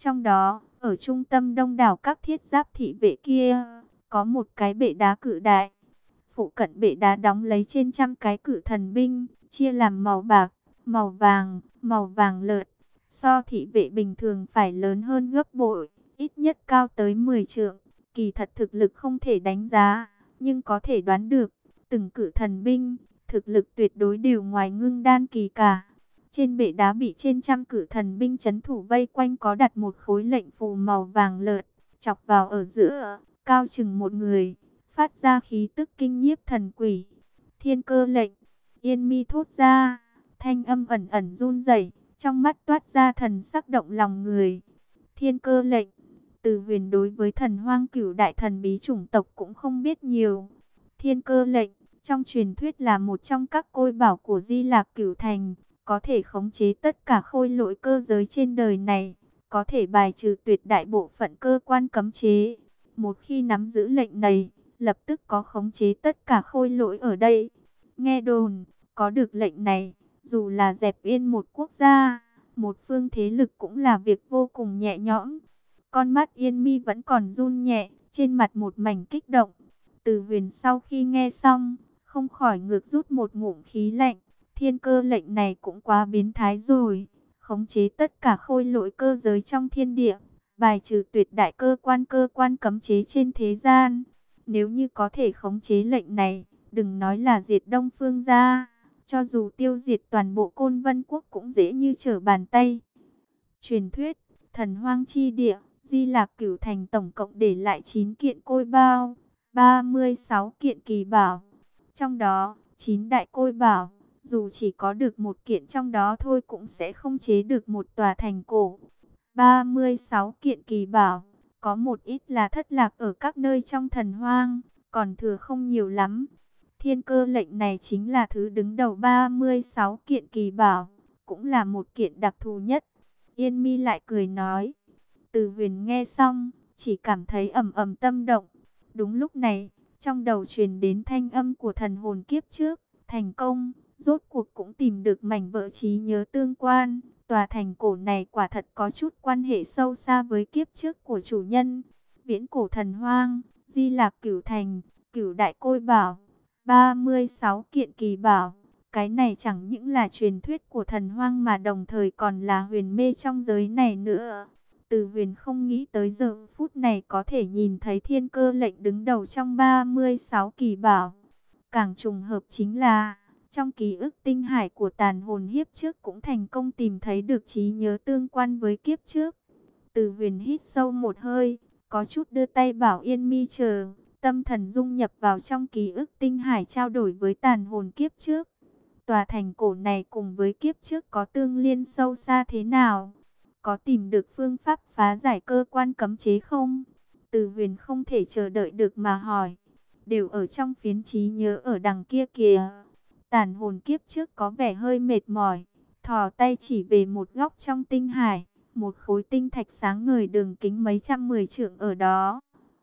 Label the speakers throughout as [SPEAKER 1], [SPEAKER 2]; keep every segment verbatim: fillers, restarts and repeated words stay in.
[SPEAKER 1] Trong đó, ở trung tâm đông đảo các thiết giáp thị vệ kia, có một cái bệ đá cự đại. Phụ cận bệ đá đóng lấy trên trăm cái cự thần binh, chia làm màu bạc, màu vàng, màu vàng lợt. So thị vệ bình thường phải lớn hơn gấp bội, ít nhất cao tới mười trượng. Kỳ thật thực lực không thể đánh giá, nhưng có thể đoán được, từng cự thần binh, thực lực tuyệt đối đều ngoài ngưng đan kỳ cả. Trên bệ đá bị trên trăm cự thần binh trấn thủ vây quanh có đặt một khối lệnh phù màu vàng lợt, chọc vào ở giữa, cao chừng một người, phát ra khí tức kinh nhiếp thần quỷ. Thiên cơ lệnh, Yên Mi thốt ra, thanh âm ẩn ẩn run rẩy, trong mắt toát ra thần sắc động lòng người. Thiên cơ lệnh, Từ Huyền đối với thần hoang cửu đại thần bí chủng tộc cũng không biết nhiều. Thiên cơ lệnh, trong truyền thuyết là một trong các côi bảo của Di Lạc Cửu Thành, có thể khống chế tất cả khôi lỗi cơ giới trên đời này, có thể bài trừ tuyệt đại bộ phận cơ quan cấm chế. Một khi nắm giữ lệnh này, lập tức có khống chế tất cả khôi lỗi ở đây. Nghe đồn, có được lệnh này, dù là dẹp yên một quốc gia, một phương thế lực cũng là việc vô cùng nhẹ nhõm. Con mắt Yên Mi vẫn còn run nhẹ, trên mặt một mảnh kích động. Từ Huyền sau khi nghe xong, không khỏi ngược rút một ngụm khí lạnh. Thiên cơ lệnh này cũng quá biến thái rồi, khống chế tất cả khôi lỗi cơ giới trong thiên địa, bài trừ tuyệt đại cơ quan cơ quan cấm chế trên thế gian. Nếu như có thể khống chế lệnh này, đừng nói là diệt Đông Phương gia, cho dù tiêu diệt toàn bộ Côn Vân quốc cũng dễ như trở bàn tay. Truyền thuyết, thần hoang chi địa, Di Lạc Cửu Thành tổng cộng để lại chín kiện côi bao, ba mươi sáu kiện kỳ bảo. Trong đó, chín đại côi bảo, dù chỉ có được một kiện trong đó thôi cũng sẽ không chế được một tòa thành cổ. ba mươi sáu kiện kỳ bảo, có một ít là thất lạc ở các nơi trong thần hoang, còn thừa không nhiều lắm. Thiên cơ lệnh này chính là thứ đứng đầu ba mươi sáu kiện kỳ bảo, cũng là một kiện đặc thù nhất. Yên Mi lại cười nói. Từ Huyền nghe xong, chỉ cảm thấy ầm ầm tâm động. Đúng lúc này, trong đầu truyền đến thanh âm của thần hồn kiếp trước, thành công, rốt cuộc cũng tìm được mảnh vỡ trí nhớ tương quan. Tòa thành cổ này quả thật có chút quan hệ sâu xa với kiếp trước của chủ nhân. Viễn cổ thần hoang, Di Lạc Cửu Thành, Cửu đại côi bảo, ba mươi sáu kiện kỳ bảo. Cái này chẳng những là truyền thuyết của thần hoang mà đồng thời còn là huyền mê trong giới này nữa. Từ Huyền không nghĩ tới giờ phút này có thể nhìn thấy thiên cơ lệnh đứng đầu trong ba mươi sáu kỳ bảo. Càng trùng hợp chính là, trong ký ức tinh hải của tàn hồn hiếp trước cũng thành công tìm thấy được trí nhớ tương quan với kiếp trước. Từ Huyền hít sâu một hơi, có chút đưa tay bảo Yên Mi chờ, tâm thần dung nhập vào trong ký ức tinh hải trao đổi với tàn hồn kiếp trước. Tòa thành cổ này cùng với kiếp trước có tương liên sâu xa thế nào? Có tìm được phương pháp phá giải cơ quan cấm chế không? Từ Huyền không thể chờ đợi được mà hỏi. Đều ở trong phiến trí nhớ ở đằng kia kìa. Tàn hồn kiếp trước có vẻ hơi mệt mỏi, thò tay chỉ về một góc trong tinh hải, một khối tinh thạch sáng ngời đường kính mấy trăm mười trượng ở đó.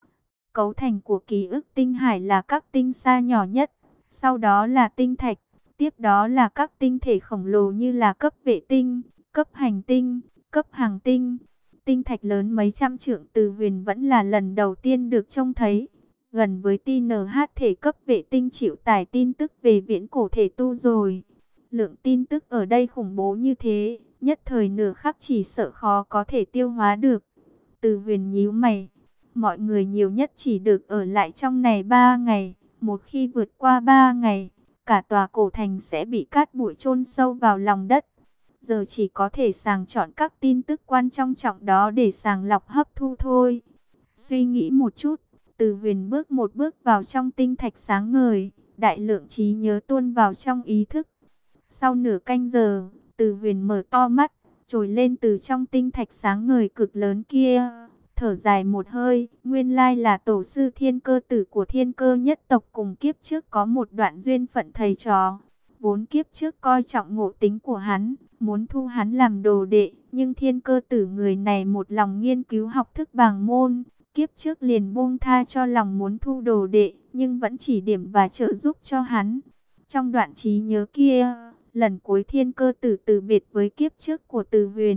[SPEAKER 1] Cấu thành của ký ức tinh hải là các tinh sa nhỏ nhất, sau đó là tinh thạch, tiếp đó là các tinh thể khổng lồ như là cấp vệ tinh, cấp hành tinh, cấp hàng tinh. Tinh thạch lớn mấy trăm trượng Từ Huyền vẫn là lần đầu tiên được trông thấy. Gần với tê en hát thể cấp vệ tinh chịu tải tin tức về viễn cổ thể tu rồi. Lượng tin tức ở đây khủng bố như thế, nhất thời nửa khắc chỉ sợ khó có thể tiêu hóa được. Từ Huyền nhíu mày, mọi người nhiều nhất chỉ được ở lại trong này ba ngày. Một khi vượt qua ba ngày, cả tòa cổ thành sẽ bị cát bụi chôn sâu vào lòng đất. Giờ chỉ có thể sàng chọn các tin tức quan trọng trọng đó để sàng lọc hấp thu thôi. Suy nghĩ một chút, Từ Huyền bước một bước vào trong tinh thạch sáng ngời, đại lượng trí nhớ tuôn vào trong ý thức. Sau nửa canh giờ, Từ Huyền mở to mắt, trồi lên từ trong tinh thạch sáng ngời cực lớn kia, thở dài một hơi. Nguyên lai là tổ sư Thiên Cơ Tử của Thiên Cơ nhất tộc, cùng kiếp trước có một đoạn duyên phận thầy trò. Vốn kiếp trước coi trọng ngộ tính của hắn, muốn thu hắn làm đồ đệ, nhưng Thiên Cơ Tử người này một lòng nghiên cứu học thức bàng môn, kiếp trước liền buông tha cho lòng muốn thu đồ đệ, nhưng vẫn chỉ điểm và trợ giúp cho hắn. Trong đoạn trí nhớ kia, lần cuối Thiên Cơ Tử từ biệt với kiếp trước của Từ Huyền,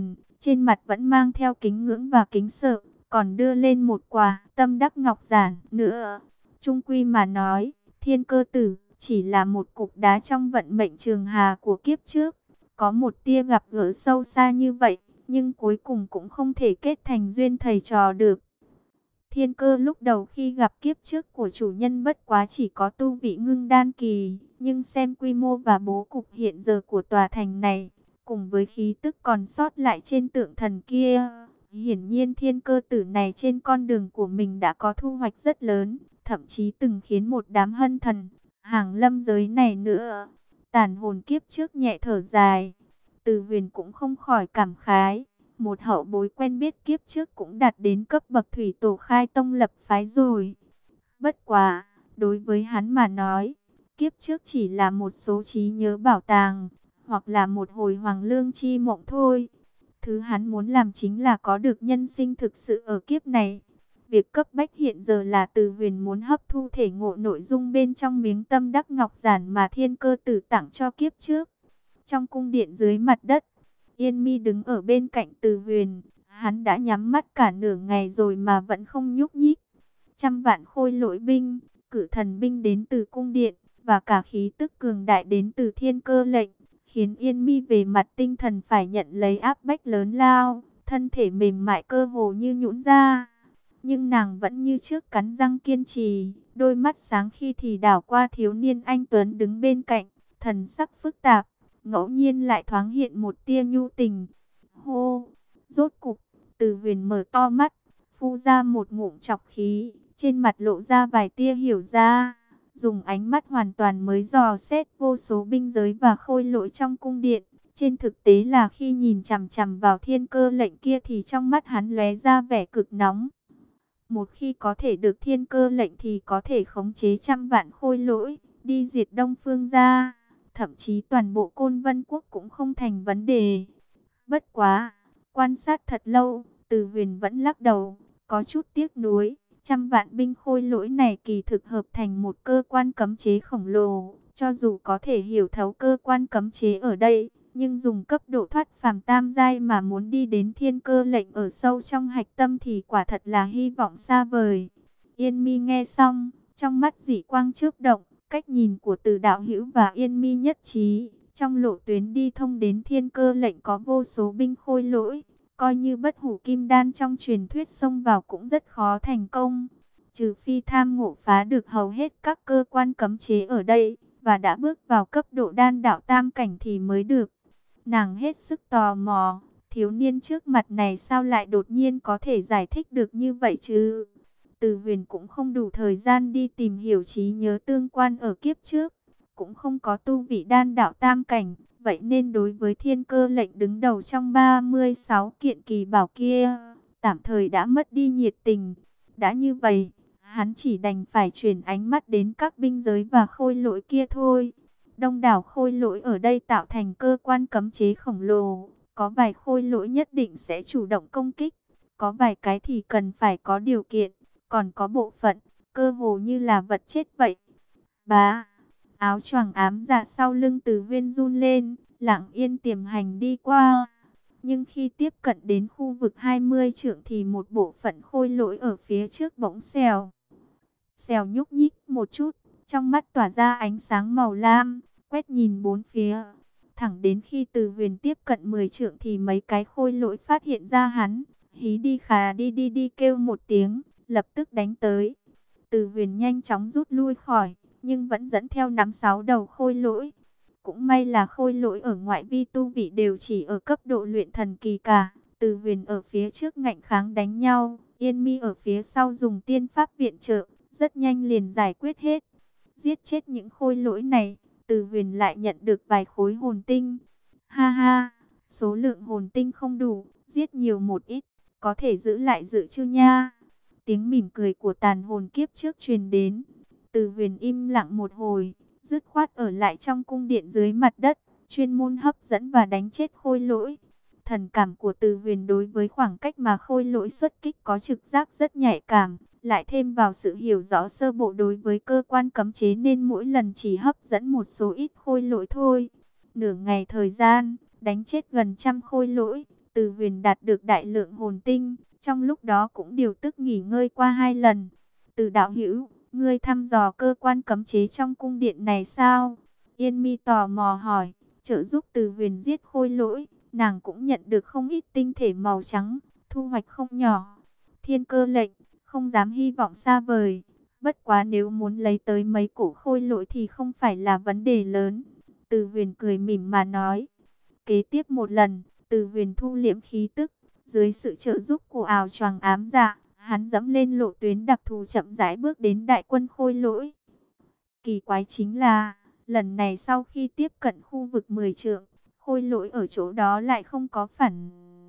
[SPEAKER 1] trên mặt vẫn mang theo kính ngưỡng và kính sợ, còn đưa lên một quả tâm đắc ngọc giản nữa. Trung quy mà nói, Thiên Cơ Tử chỉ là một cục đá trong vận mệnh trường hà của kiếp trước. Có một tia gặp gỡ sâu xa như vậy, nhưng cuối cùng cũng không thể kết thành duyên thầy trò được. Thiên Cơ lúc đầu khi gặp kiếp trước của chủ nhân bất quá chỉ có tu vị ngưng đan kỳ, nhưng xem quy mô và bố cục hiện giờ của tòa thành này, cùng với khí tức còn sót lại trên tượng thần kia, hiển nhiên Thiên Cơ Tử này trên con đường của mình đã có thu hoạch rất lớn, thậm chí từng khiến một đám hân thần hàng lâm giới này nữa. Tàn hồn kiếp trước nhẹ thở dài, Từ Huyền cũng không khỏi cảm khái, một hậu bối quen biết kiếp trước cũng đạt đến cấp bậc thủy tổ khai tông lập phái rồi. Bất quá, đối với hắn mà nói, kiếp trước chỉ là một số trí nhớ bảo tàng, hoặc là một hồi hoàng lương chi mộng thôi. Thứ hắn muốn làm chính là có được nhân sinh thực sự ở kiếp này. Việc cấp bách hiện giờ là Từ Huyền muốn hấp thu thể ngộ nội dung bên trong miếng tâm đắc ngọc giản mà Thiên Cơ Tử tặng cho kiếp trước. Trong cung điện dưới mặt đất, Yên Mi đứng ở bên cạnh Từ Huyền, hắn đã nhắm mắt cả nửa ngày rồi mà vẫn không nhúc nhích. Trăm vạn khôi lỗi binh, cử thần binh đến từ cung điện, và cả khí tức cường đại đến từ Thiên Cơ lệnh, khiến Yên Mi về mặt tinh thần phải nhận lấy áp bách lớn lao, thân thể mềm mại cơ hồ như nhũn ra. Nhưng nàng vẫn như trước cắn răng kiên trì, đôi mắt sáng khi thì đảo qua thiếu niên anh tuấn đứng bên cạnh, thần sắc phức tạp, ngẫu nhiên lại thoáng hiện một tia nhu tình. Hô, rốt cục, Từ Huyền mở to mắt, phu ra một ngụm trọc khí, trên mặt lộ ra vài tia hiểu ra, dùng ánh mắt hoàn toàn mới dò xét vô số binh giới và khôi lỗi trong cung điện. Trên thực tế là khi nhìn chằm chằm vào Thiên Cơ lệnh kia thì trong mắt hắn lóe ra vẻ cực nóng. Một khi có thể được Thiên Cơ lệnh thì có thể khống chế trăm vạn khôi lỗi, đi diệt Đông Phương gia, thậm chí toàn bộ Côn Vân Quốc cũng không thành vấn đề. Bất quá, quan sát thật lâu, Từ Huyền vẫn lắc đầu, có chút tiếc nuối. Trăm vạn binh khôi lỗi này kỳ thực hợp thành một cơ quan cấm chế khổng lồ. Cho dù có thể hiểu thấu cơ quan cấm chế ở đây, nhưng dùng cấp độ thoát phàm tam giai mà muốn đi đến Thiên Cơ lệnh ở sâu trong hạch tâm thì quả thật là hy vọng xa vời. Yên Mi nghe xong, trong mắt dị quang chớp động, cách nhìn của Từ đạo hữu và Yên Mi nhất trí. Trong lộ tuyến đi thông đến Thiên Cơ lệnh có vô số binh khôi lỗi, coi như bất hủ kim đan trong truyền thuyết xông vào cũng rất khó thành công. Trừ phi tham ngộ phá được hầu hết các cơ quan cấm chế ở đây, và đã bước vào cấp độ đan đạo tam cảnh thì mới được. Nàng hết sức tò mò, thiếu niên trước mặt này sao lại đột nhiên có thể giải thích được như vậy chứ? Từ Huyền cũng không đủ thời gian đi tìm hiểu trí nhớ tương quan ở kiếp trước, cũng không có tu vị đan đạo tam cảnh, vậy nên đối với Thiên Cơ lệnh đứng đầu trong ba mươi sáu kiện kỳ bảo kia, tạm thời đã mất đi nhiệt tình. Đã như vậy, hắn chỉ đành phải chuyển ánh mắt đến các binh giới và khôi lỗi kia thôi. Đông đảo khôi lỗi ở đây tạo thành cơ quan cấm chế khổng lồ, có vài khôi lỗi nhất định sẽ chủ động công kích, có vài cái thì cần phải có điều kiện, còn có bộ phận, cơ hồ như là vật chết vậy. Bá, áo choàng ám dạ sau lưng Từ Huyên run lên, lặng yên tiềm hành đi qua. Nhưng khi tiếp cận đến khu vực hai mươi trượng thì một bộ phận khôi lỗi ở phía trước bỗng xèo. Xèo nhúc nhích một chút, trong mắt tỏa ra ánh sáng màu lam, quét nhìn bốn phía. Thẳng đến khi Từ Huyền tiếp cận mười trượng thì mấy cái khôi lỗi phát hiện ra hắn, hí đi khà đi đi đi kêu một tiếng, lập tức đánh tới. Từ Huyền nhanh chóng rút lui khỏi, nhưng vẫn dẫn theo nắm sáu đầu khôi lỗi. Cũng may là khôi lỗi ở ngoại vi tu vị đều chỉ ở cấp độ luyện thần kỳ cả. Từ Huyền ở phía trước ngạnh kháng đánh nhau, Yên Mi ở phía sau dùng tiên pháp viện trợ, rất nhanh liền giải quyết hết. Giết chết những khôi lỗi này, Từ Huyền lại nhận được vài khối hồn tinh. Ha ha, số lượng hồn tinh không đủ, giết nhiều một ít, có thể giữ lại dự chưa nha. Tiếng mỉm cười của tàn hồn kiếp trước truyền đến. Từ Huyền im lặng một hồi, dứt khoát ở lại trong cung điện dưới mặt đất, chuyên môn hấp dẫn và đánh chết khôi lỗi. Thần cảm của Từ Huyền đối với khoảng cách mà khôi lỗi xuất kích có trực giác rất nhạy cảm, lại thêm vào sự hiểu rõ sơ bộ đối với cơ quan cấm chế nên mỗi lần chỉ hấp dẫn một số ít khôi lỗi thôi. Nửa ngày thời gian, đánh chết gần trăm khôi lỗi, Từ Huyền đạt được đại lượng hồn tinh, trong lúc đó cũng điều tức nghỉ ngơi qua hai lần. Từ đạo hữu, ngươi thăm dò cơ quan cấm chế trong cung điện này sao? Yên Mi tò mò hỏi. Trợ giúp Từ Huyền giết khôi lỗi, nàng cũng nhận được không ít tinh thể màu trắng, thu hoạch không nhỏ. Thiên cơ lệnh, không dám hy vọng xa vời. Bất quá nếu muốn lấy tới mấy cổ khôi lỗi thì không phải là vấn đề lớn. Từ Huyền cười mỉm mà nói. Kế tiếp một lần, Từ Huyền thu liễm khí tức, dưới sự trợ giúp của ảo choàng ám dạ, hắn dẫm lên lộ tuyến đặc thù chậm rãi bước đến đại quân khôi lỗi. Kỳ quái chính là, lần này sau khi tiếp cận khu vực mười trượng, khôi lỗi ở chỗ đó lại không có phản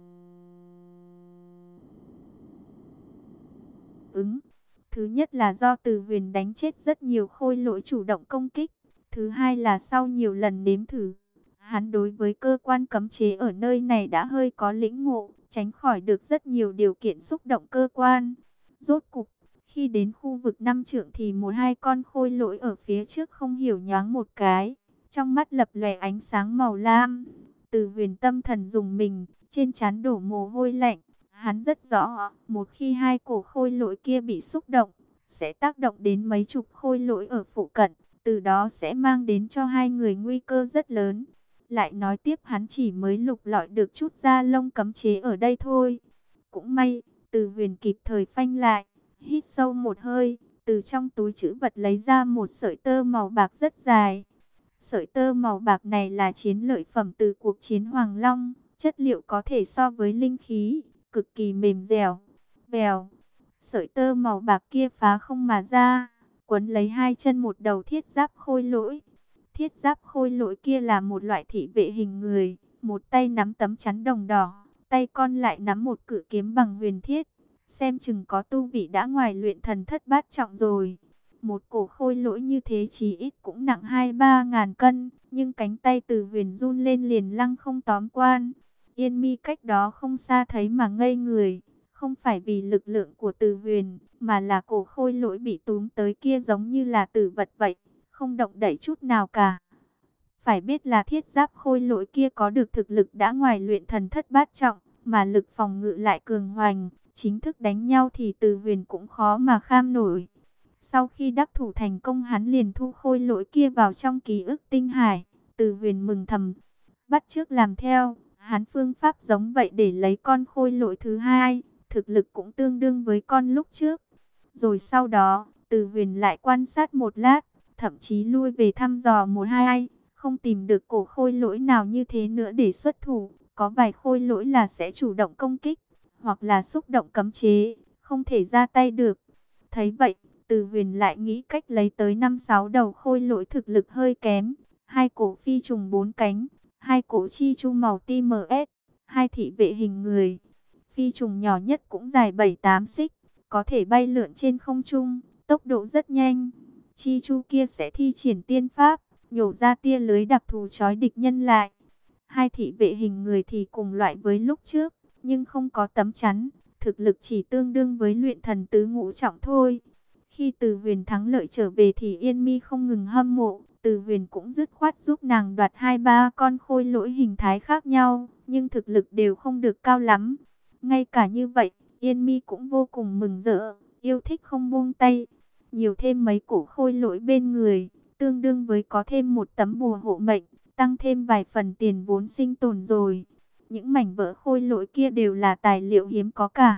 [SPEAKER 1] ứng. Thứ nhất là do Từ Huyền đánh chết rất nhiều khôi lỗi chủ động công kích. Thứ hai là sau nhiều lần nếm thử, hắn đối với cơ quan cấm chế ở nơi này đã hơi có lĩnh ngộ, tránh khỏi được rất nhiều điều kiện xúc động cơ quan. Rốt cục, khi đến khu vực năm trượng thì một hai con khôi lỗi ở phía trước không hiểu nhoáng một cái, trong mắt lập lòe ánh sáng màu lam. Từ Huyền tâm thần dùng mình, trên trán đổ mồ hôi lạnh. Hắn rất rõ, một khi hai cổ khôi lỗi kia bị xúc động, sẽ tác động đến mấy chục khôi lỗi ở phụ cận, từ đó sẽ mang đến cho hai người nguy cơ rất lớn. Lại nói tiếp hắn chỉ mới lục lọi được chút da lông cấm chế ở đây thôi. Cũng may, Từ Huyền kịp thời phanh lại, hít sâu một hơi, từ trong túi trữ vật lấy ra một sợi tơ màu bạc rất dài. Sợi tơ màu bạc này là chiến lợi phẩm từ cuộc chiến Hoàng Long, chất liệu có thể so với linh khí, cực kỳ mềm dẻo. Vèo, sợi tơ màu bạc kia phá không mà ra, quấn lấy hai chân một đầu thiết giáp khôi lỗi. Thiết giáp khôi lỗi kia là một loại thị vệ hình người, một tay nắm tấm chắn đồng đỏ, tay con lại nắm một cự kiếm bằng huyền thiết, xem chừng có tu vị đã ngoài luyện thần thất bát trọng rồi. Một cổ khôi lỗi như thế chí ít cũng nặng hai ba ngàn cân, nhưng cánh tay Từ Huyền run lên liền lăng không tóm quan. Yên Mi cách đó không xa thấy mà ngây người, không phải vì lực lượng của Từ Huyền, mà là cổ khôi lỗi bị túm tới kia giống như là tử vật vậy, không động đậy chút nào cả. Phải biết là thiết giáp khôi lỗi kia có được thực lực đã ngoài luyện thần thất bát trọng, mà lực phòng ngự lại cường hoành, chính thức đánh nhau thì Từ Huyền cũng khó mà kham nổi. Sau khi đắc thủ thành công hắn liền thu khôi lỗi kia vào trong ký ức tinh hải. Từ Huyền mừng thầm, bắt chước làm theo, hắn phương pháp giống vậy để lấy con khôi lỗi thứ hai, thực lực cũng tương đương với con lúc trước. Rồi sau đó, Từ Huyền lại quan sát một lát, thậm chí lui về thăm dò một hai, không tìm được cổ khôi lỗi nào như thế nữa để xuất thủ. Có vài khôi lỗi là sẽ chủ động công kích, hoặc là xúc động cấm chế, không thể ra tay được. Thấy vậy, Từ Huyền lại nghĩ cách lấy tới năm sáu đầu khôi lỗi thực lực hơi kém, hai cổ phi trùng bốn cánh, hai cổ chi chu màu tim ét, hai thị vệ hình người. Phi trùng nhỏ nhất cũng dài bảy tám xích, có thể bay lượn trên không trung, tốc độ rất nhanh. Chi chu kia sẽ thi triển tiên pháp, nhổ ra tia lưới đặc thù trói địch nhân lại. Hai thị vệ hình người thì cùng loại với lúc trước, nhưng không có tấm chắn, thực lực chỉ tương đương với luyện thần tứ ngũ trọng thôi. Khi Từ Huyền thắng lợi trở về thì Yên Mi không ngừng hâm mộ, Từ Huyền cũng dứt khoát giúp nàng đoạt hai ba con khôi lỗi hình thái khác nhau, nhưng thực lực đều không được cao lắm. Ngay cả như vậy, Yên Mi cũng vô cùng mừng rỡ, yêu thích không buông tay. Nhiều thêm mấy cổ khôi lỗi bên người, tương đương với có thêm một tấm bùa hộ mệnh, tăng thêm vài phần tiền vốn sinh tồn rồi. Những mảnh vỡ khôi lỗi kia đều là tài liệu hiếm có cả.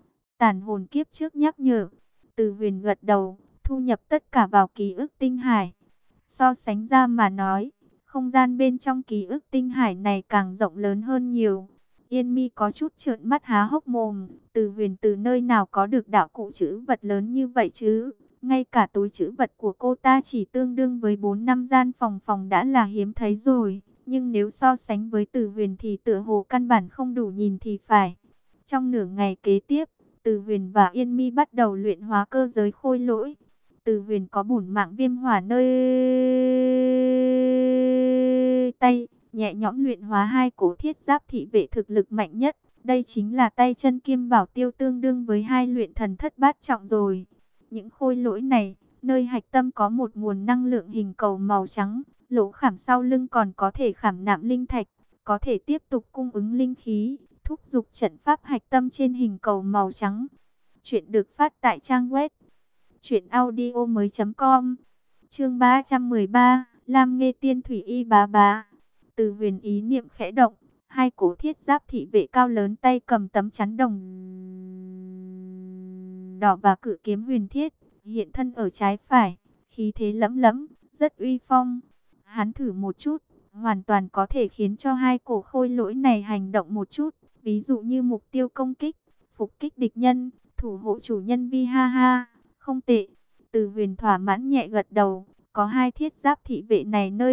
[SPEAKER 1] Tàn hồn kiếp trước nhắc nhở. Từ Huyền gật đầu, thu nhập tất cả vào ký ức tinh hải. So sánh ra mà nói, không gian bên trong ký ức tinh hải này càng rộng lớn hơn nhiều. Yên Mi có chút trợn mắt há hốc mồm, Từ Huyền từ nơi nào có được đạo cụ trữ vật lớn như vậy chứ? Ngay cả túi trữ vật của cô ta chỉ tương đương với bốn năm gian phòng phòng đã là hiếm thấy rồi. Nhưng nếu so sánh với Từ Huyền thì tựa hồ căn bản không đủ nhìn thì phải. Trong nửa ngày kế tiếp, Từ Huyền và Yên Mi bắt đầu luyện hóa cơ giới khôi lỗi. Từ Huyền có bổn mạng viêm hỏa nơi tay, nhẹ nhõm luyện hóa hai cổ thiết giáp thị vệ thực lực mạnh nhất. Đây chính là tay chân kiêm bảo tiêu tương đương với hai luyện thần thất bát trọng rồi. Những khôi lỗi này, nơi hạch tâm có một nguồn năng lượng hình cầu màu trắng, lỗ khảm sau lưng còn có thể khảm nạm linh thạch, có thể tiếp tục cung ứng linh khí, thúc giục trận pháp hạch tâm trên hình cầu màu trắng. Chuyện được phát tại trang web truyện audio mới com. Chương ba trăm mười ba, Lam Nghê Tiên Thủy Y Bá Bá. Từ Huyền ý niệm khẽ động, hai cổ thiết giáp thị vệ cao lớn tay cầm tấm chắn đồng đỏ và cự kiếm huyền thiết, hiện thân ở trái phải, khí thế lẫm lẫm, rất uy phong. Hắn thử một chút, hoàn toàn có thể khiến cho hai cổ khôi lỗi này hành động một chút, ví dụ như mục tiêu công kích, phục kích địch nhân, thủ hộ chủ nhân vi ha ha, không tệ. Từ Huyền thỏa mãn nhẹ gật đầu, có hai thiết giáp thị vệ này nơi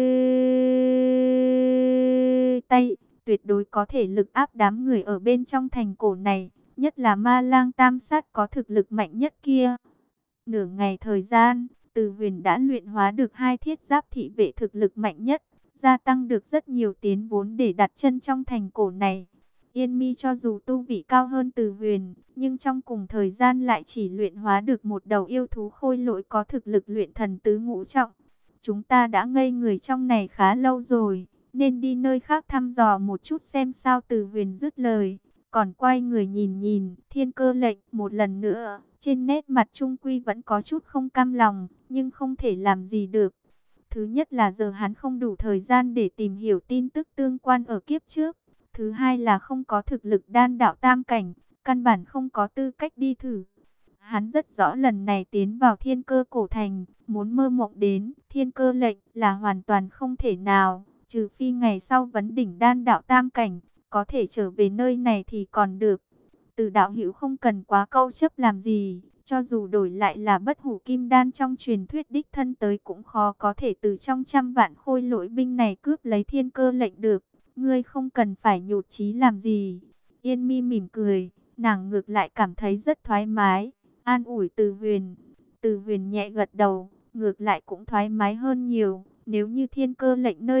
[SPEAKER 1] tay, tuyệt đối có thể lực áp đám người ở bên trong thành cổ này, nhất là Ma Lang Tam Sát có thực lực mạnh nhất kia. Nửa ngày thời gian, Từ Huyền đã luyện hóa được hai thiết giáp thị vệ thực lực mạnh nhất, gia tăng được rất nhiều tiến vốn để đặt chân trong thành cổ này. Yên Mi cho dù tu vị cao hơn Từ Huyền, nhưng trong cùng thời gian lại chỉ luyện hóa được một đầu yêu thú khôi lỗi có thực lực luyện thần tứ ngũ trọng. Chúng ta đã ngây người trong này khá lâu rồi, nên đi nơi khác thăm dò một chút xem sao. Từ Huyền dứt lời, còn quay người nhìn nhìn Thiên Cơ Lệnh một lần nữa. Trên nét mặt trung quy vẫn có chút không cam lòng, nhưng không thể làm gì được. Thứ nhất là giờ hắn không đủ thời gian để tìm hiểu tin tức tương quan ở kiếp trước. Thứ hai là không có thực lực đan đạo tam cảnh, căn bản không có tư cách đi thử. Hắn rất rõ lần này tiến vào Thiên Cơ cổ thành, muốn mơ mộng đến Thiên Cơ Lệnh là hoàn toàn không thể nào, trừ phi ngày sau vấn đỉnh đan đạo tam cảnh, có thể trở về nơi này thì còn được. Từ đạo hữu không cần quá câu chấp làm gì, cho dù đổi lại là bất hủ kim đan trong truyền thuyết đích thân tới cũng khó có thể từ trong trăm vạn khôi lỗi binh này cướp lấy Thiên Cơ Lệnh được. Ngươi không cần phải nhụt chí làm gì. Yên Mi mỉm cười, nàng ngược lại cảm thấy rất thoải mái, an ủi Từ Huyền. Từ Huyền nhẹ gật đầu, ngược lại cũng thoải mái hơn nhiều. Nếu như Thiên Cơ Lệnh nơi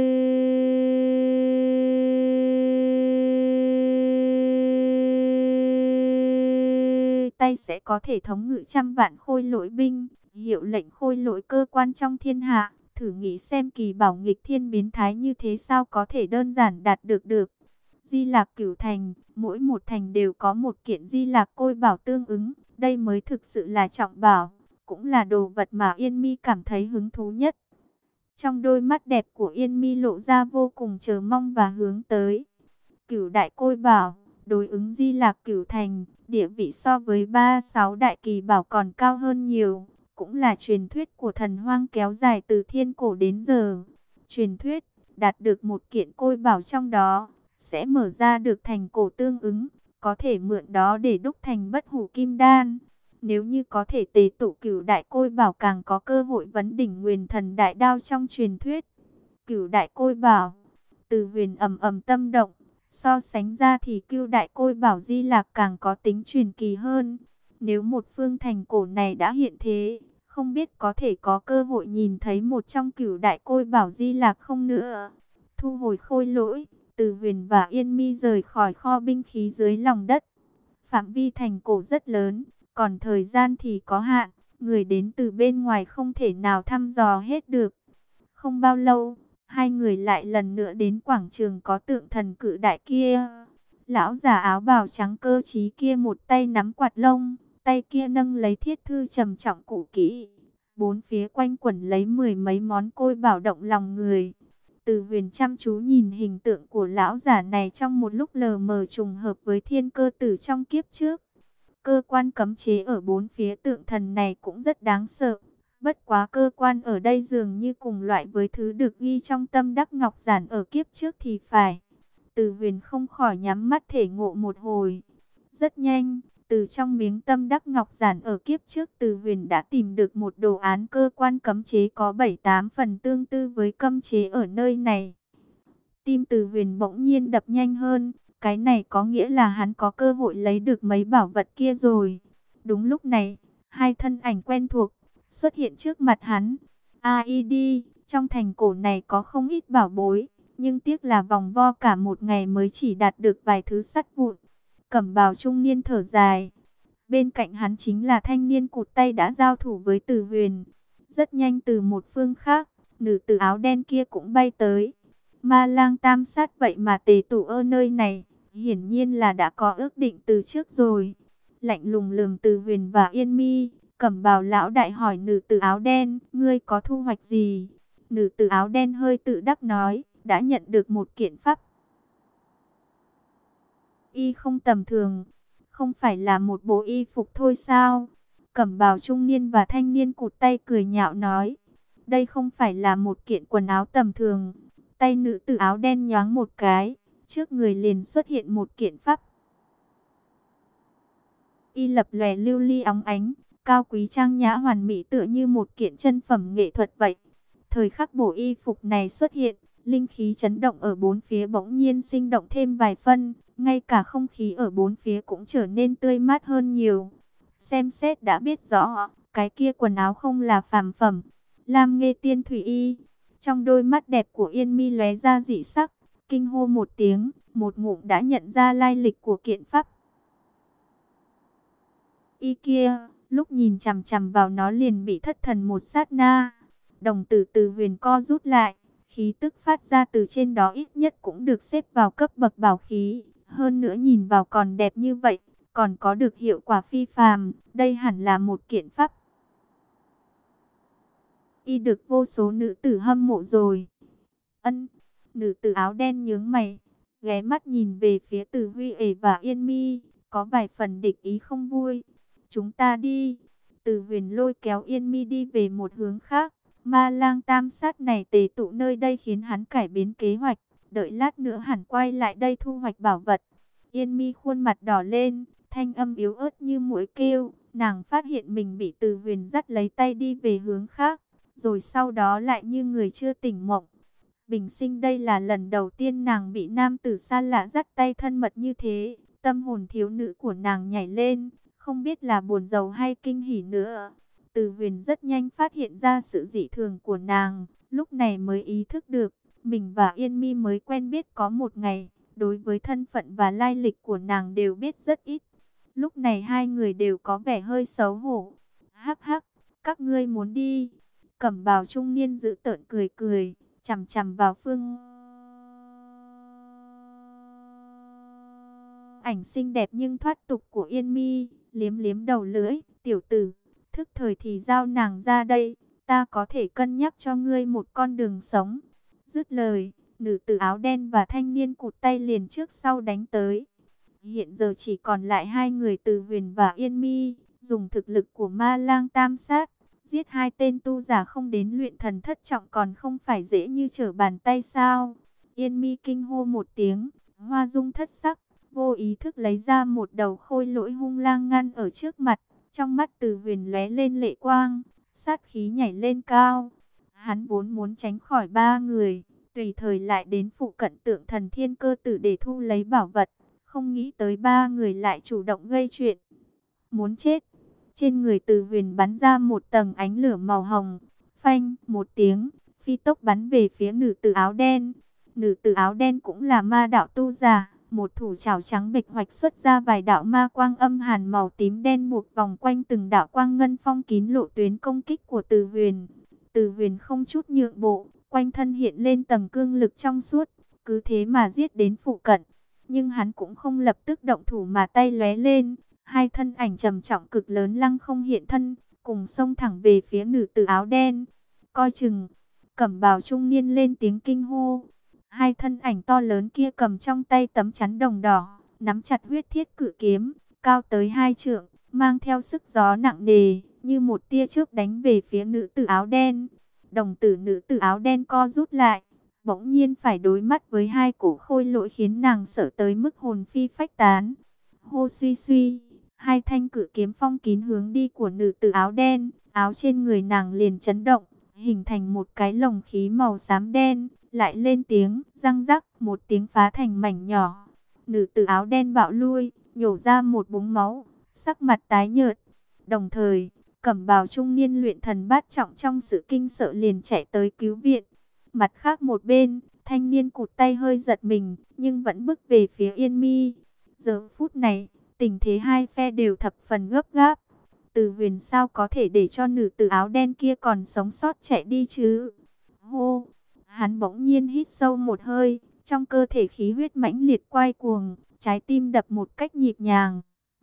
[SPEAKER 1] tay sẽ có thể thống ngự trăm vạn khôi lỗi binh, hiệu lệnh khôi lỗi cơ quan trong thiên hạ. Thử nghĩ xem kỳ bảo nghịch thiên biến thái như thế sao có thể đơn giản đạt được được. Di Lạc Cửu Thành, mỗi một thành đều có một kiện Di Lạc Côi Bảo tương ứng, đây mới thực sự là trọng bảo, cũng là đồ vật mà Yên Mi cảm thấy hứng thú nhất. Trong đôi mắt đẹp của Yên Mi lộ ra vô cùng chờ mong và hướng tới. Cửu Đại Côi Bảo, đối ứng Di Lạc Cửu Thành, địa vị so với ba sáu đại kỳ bảo còn cao hơn nhiều. Cũng là truyền thuyết của thần hoang kéo dài từ thiên cổ đến giờ. Truyền thuyết, đạt được một kiện côi bảo trong đó, sẽ mở ra được thành cổ tương ứng, có thể mượn đó để đúc thành bất hủ kim đan. Nếu như có thể tề tụ cửu đại côi bảo càng có cơ hội vấn đỉnh Nguyền Thần Đại Đao trong truyền thuyết. Cửu đại côi bảo, Từ Huyền ầm ầm tâm động, so sánh ra thì cửu đại côi bảo Di Lạc càng có tính truyền kỳ hơn. Nếu một phương thành cổ này đã hiện thế, không biết có thể có cơ hội nhìn thấy một trong cửu đại côi bảo Di Lạc không nữa. Thu hồi khôi lỗi, Từ Huyền và Yên Mi rời khỏi kho binh khí dưới lòng đất. Phạm vi thành cổ rất lớn, còn thời gian thì có hạn, người đến từ bên ngoài không thể nào thăm dò hết được. Không bao lâu, hai người lại lần nữa đến quảng trường có tượng thần cự đại kia. Lão già áo bào trắng cơ trí kia một tay nắm quạt lông, tay kia nâng lấy thiết thư trầm trọng cũ kỹ. Bốn phía quanh quẩn lấy mười mấy món côi bảo động lòng người. Từ Huyền chăm chú nhìn hình tượng của lão giả này trong một lúc lờ mờ trùng hợp với thiên cơ tử trong kiếp trước. Cơ quan cấm chế ở bốn phía tượng thần này cũng rất đáng sợ. Bất quá cơ quan ở đây dường như cùng loại với thứ được ghi trong tâm đắc ngọc giản ở kiếp trước thì phải. Từ Huyền không khỏi nhắm mắt thể ngộ một hồi. Rất nhanh, từ trong miếng tâm đắc ngọc giản ở kiếp trước, Từ Huyền đã tìm được một đồ án cơ quan cấm chế có bảy tám phần tương tự với cấm chế ở nơi này. Tim Từ Huyền bỗng nhiên đập nhanh hơn, cái này có nghĩa là hắn có cơ hội lấy được mấy bảo vật kia rồi. Đúng lúc này, hai thân ảnh quen thuộc xuất hiện trước mặt hắn. a i đê, trong thành cổ này có không ít bảo bối, nhưng tiếc là vòng vo cả một ngày mới chỉ đạt được vài thứ sắt vụn. Cẩm bào trung niên thở dài. Bên cạnh hắn chính là thanh niên cụt tay đã giao thủ với Từ Huyền. Rất nhanh từ một phương khác, nữ tử áo đen kia cũng bay tới. Ma Lang Tam Sát vậy mà tề tụ ở nơi này, Hiển nhiên là đã có ước định từ trước rồi. Lạnh lùng lườm Từ Huyền và Yên Mi, Cẩm Bào lão đại hỏi nữ tử áo đen, ngươi có thu hoạch gì? Nữ tử áo đen hơi tự đắc nói, đã nhận được một kiện pháp y không tầm thường, không phải là một bộ y phục thôi sao? Cẩm bào trung niên và thanh niên cụt tay cười nhạo nói, đây không phải là một kiện quần áo tầm thường. Tay nữ tử áo đen nhoáng một cái, trước người liền xuất hiện một kiện pháp y lập lòe lưu ly óng ánh, cao quý trang nhã hoàn mỹ tựa như một kiện chân phẩm nghệ thuật vậy. Thời khắc bộ y phục này xuất hiện, linh khí chấn động ở bốn phía bỗng nhiên sinh động thêm vài phân, ngay cả không khí ở bốn phía cũng trở nên tươi mát hơn nhiều. Xem xét đã biết rõ, cái kia quần áo không là phàm phẩm. Lam Nghê Tiên Thủy Y, trong đôi mắt đẹp của Yên Mi lóe ra dị sắc, kinh hô một tiếng, một ngụm đã nhận ra lai lịch của kiện pháp y kia, lúc nhìn chằm chằm vào nó liền bị thất thần một sát na. Đồng tử Từ Huyền co rút lại, khí tức phát ra từ trên đó ít nhất cũng được xếp vào cấp bậc bảo khí, hơn nữa nhìn vào còn đẹp như vậy, còn có được hiệu quả phi phàm, đây hẳn là một kiện pháp y được vô số nữ tử hâm mộ rồi. Ân, nữ tử áo đen nhướng mày, ghé mắt nhìn về phía Từ Huy ể và Yên Mi, có vài phần địch ý không vui. Chúng ta đi. Từ Huyền lôi kéo Yên Mi đi về một hướng khác. Ma lang tam sát này tề tụ nơi đây khiến hắn cải biến kế hoạch, đợi lát nữa hẳn quay lại đây thu hoạch bảo vật. Yên Mi khuôn mặt đỏ lên, thanh âm yếu ớt như muỗi kêu, nàng phát hiện mình bị Từ Huyền dắt lấy tay đi về hướng khác, rồi sau đó lại như người chưa tỉnh mộng. Bình sinh đây là lần đầu tiên nàng bị nam tử xa lạ dắt tay thân mật như thế, tâm hồn thiếu nữ của nàng nhảy lên, không biết là buồn rầu hay kinh hỉ nữa. Từ Huyền rất nhanh phát hiện ra sự dị thường của nàng, lúc này mới ý thức được, mình và Yên Mi mới quen biết có một ngày, đối với thân phận và lai lịch của nàng đều biết rất ít. Lúc này hai người đều có vẻ hơi xấu hổ. Hắc hắc, các ngươi muốn đi? Cẩm bào trung niên giữ tợn cười cười, chằm chằm vào phương ảnh xinh đẹp nhưng thoát tục của Yên Mi, liếm liếm đầu lưỡi, tiểu tử, thức thời thì giao nàng ra đây, ta có thể cân nhắc cho ngươi một con đường sống. Dứt lời, nữ tử áo đen và thanh niên cụt tay liền trước sau đánh tới. Hiện giờ chỉ còn lại hai người Từ Huyền và Yên Mi, dùng thực lực của ma lang tam sát, giết hai tên tu giả không đến luyện thần thất trọng còn không phải dễ như trở bàn tay sao? Yên Mi kinh hô một tiếng, hoa dung thất sắc, vô ý thức lấy ra một đầu khôi lỗi hung lang ngăn ở trước mặt, trong mắt Từ Huyền lóe lên lệ quang, sát khí nhảy lên cao. Hắn vốn muốn tránh khỏi ba người, tùy thời lại đến phụ cận Tượng Thần Thiên Cơ Tử để thu lấy bảo vật, không nghĩ tới ba người lại chủ động gây chuyện. Muốn chết. Trên người Từ Huyền bắn ra một tầng ánh lửa màu hồng, phanh một tiếng, phi tốc bắn về phía nữ tử áo đen. Nữ tử áo đen cũng là ma đạo tu giả, một thủ chảo trắng bệch hoạch xuất ra vài đạo ma quang âm hàn màu tím đen buộc vòng quanh từng đạo quang ngân phong kín lộ tuyến công kích của Từ Huyền. Từ Huyền không chút nhượng bộ, quanh thân hiện lên tầng cương lực trong suốt, cứ thế mà giết đến phụ cận. Nhưng hắn cũng không lập tức động thủ mà tay lóe lên, hai thân ảnh trầm trọng cực lớn lăng không hiện thân, cùng xông thẳng về phía nữ tử áo đen. Coi chừng, Cẩm bào trung niên lên tiếng kinh hô. Hai thân ảnh to lớn kia cầm trong tay tấm chắn đồng đỏ, nắm chặt huyết thiết cự kiếm, cao tới hai trượng, mang theo sức gió nặng nề, như một tia chớp đánh về phía nữ tử áo đen. Đồng tử nữ tử áo đen co rút lại, bỗng nhiên phải đối mắt với hai cổ khôi lỗi khiến nàng sợ tới mức hồn phi phách tán. Hô suy suy, hai thanh cự kiếm phong kín hướng đi của nữ tử áo đen, áo trên người nàng liền chấn động, hình thành một cái lồng khí màu xám đen, lại lên tiếng, răng rắc, một tiếng phá thành mảnh nhỏ. Nữ tử áo đen bạo lui, nhổ ra một búng máu, sắc mặt tái nhợt. Đồng thời, Cẩm bào trung niên luyện thần bát trọng trong sự kinh sợ liền chạy tới cứu viện. Mặt khác một bên, thanh niên cụt tay hơi giật mình, nhưng vẫn bước về phía Yên Mi. Giờ phút này, tình thế hai phe đều thập phần gấp gáp. Từ Huyền sao có thể để cho nữ tử áo đen kia còn sống sót chạy đi chứ? Hô! Hắn bỗng nhiên hít sâu một hơi, trong cơ thể khí huyết mãnh liệt quay cuồng, trái tim đập một cách nhịp nhàng.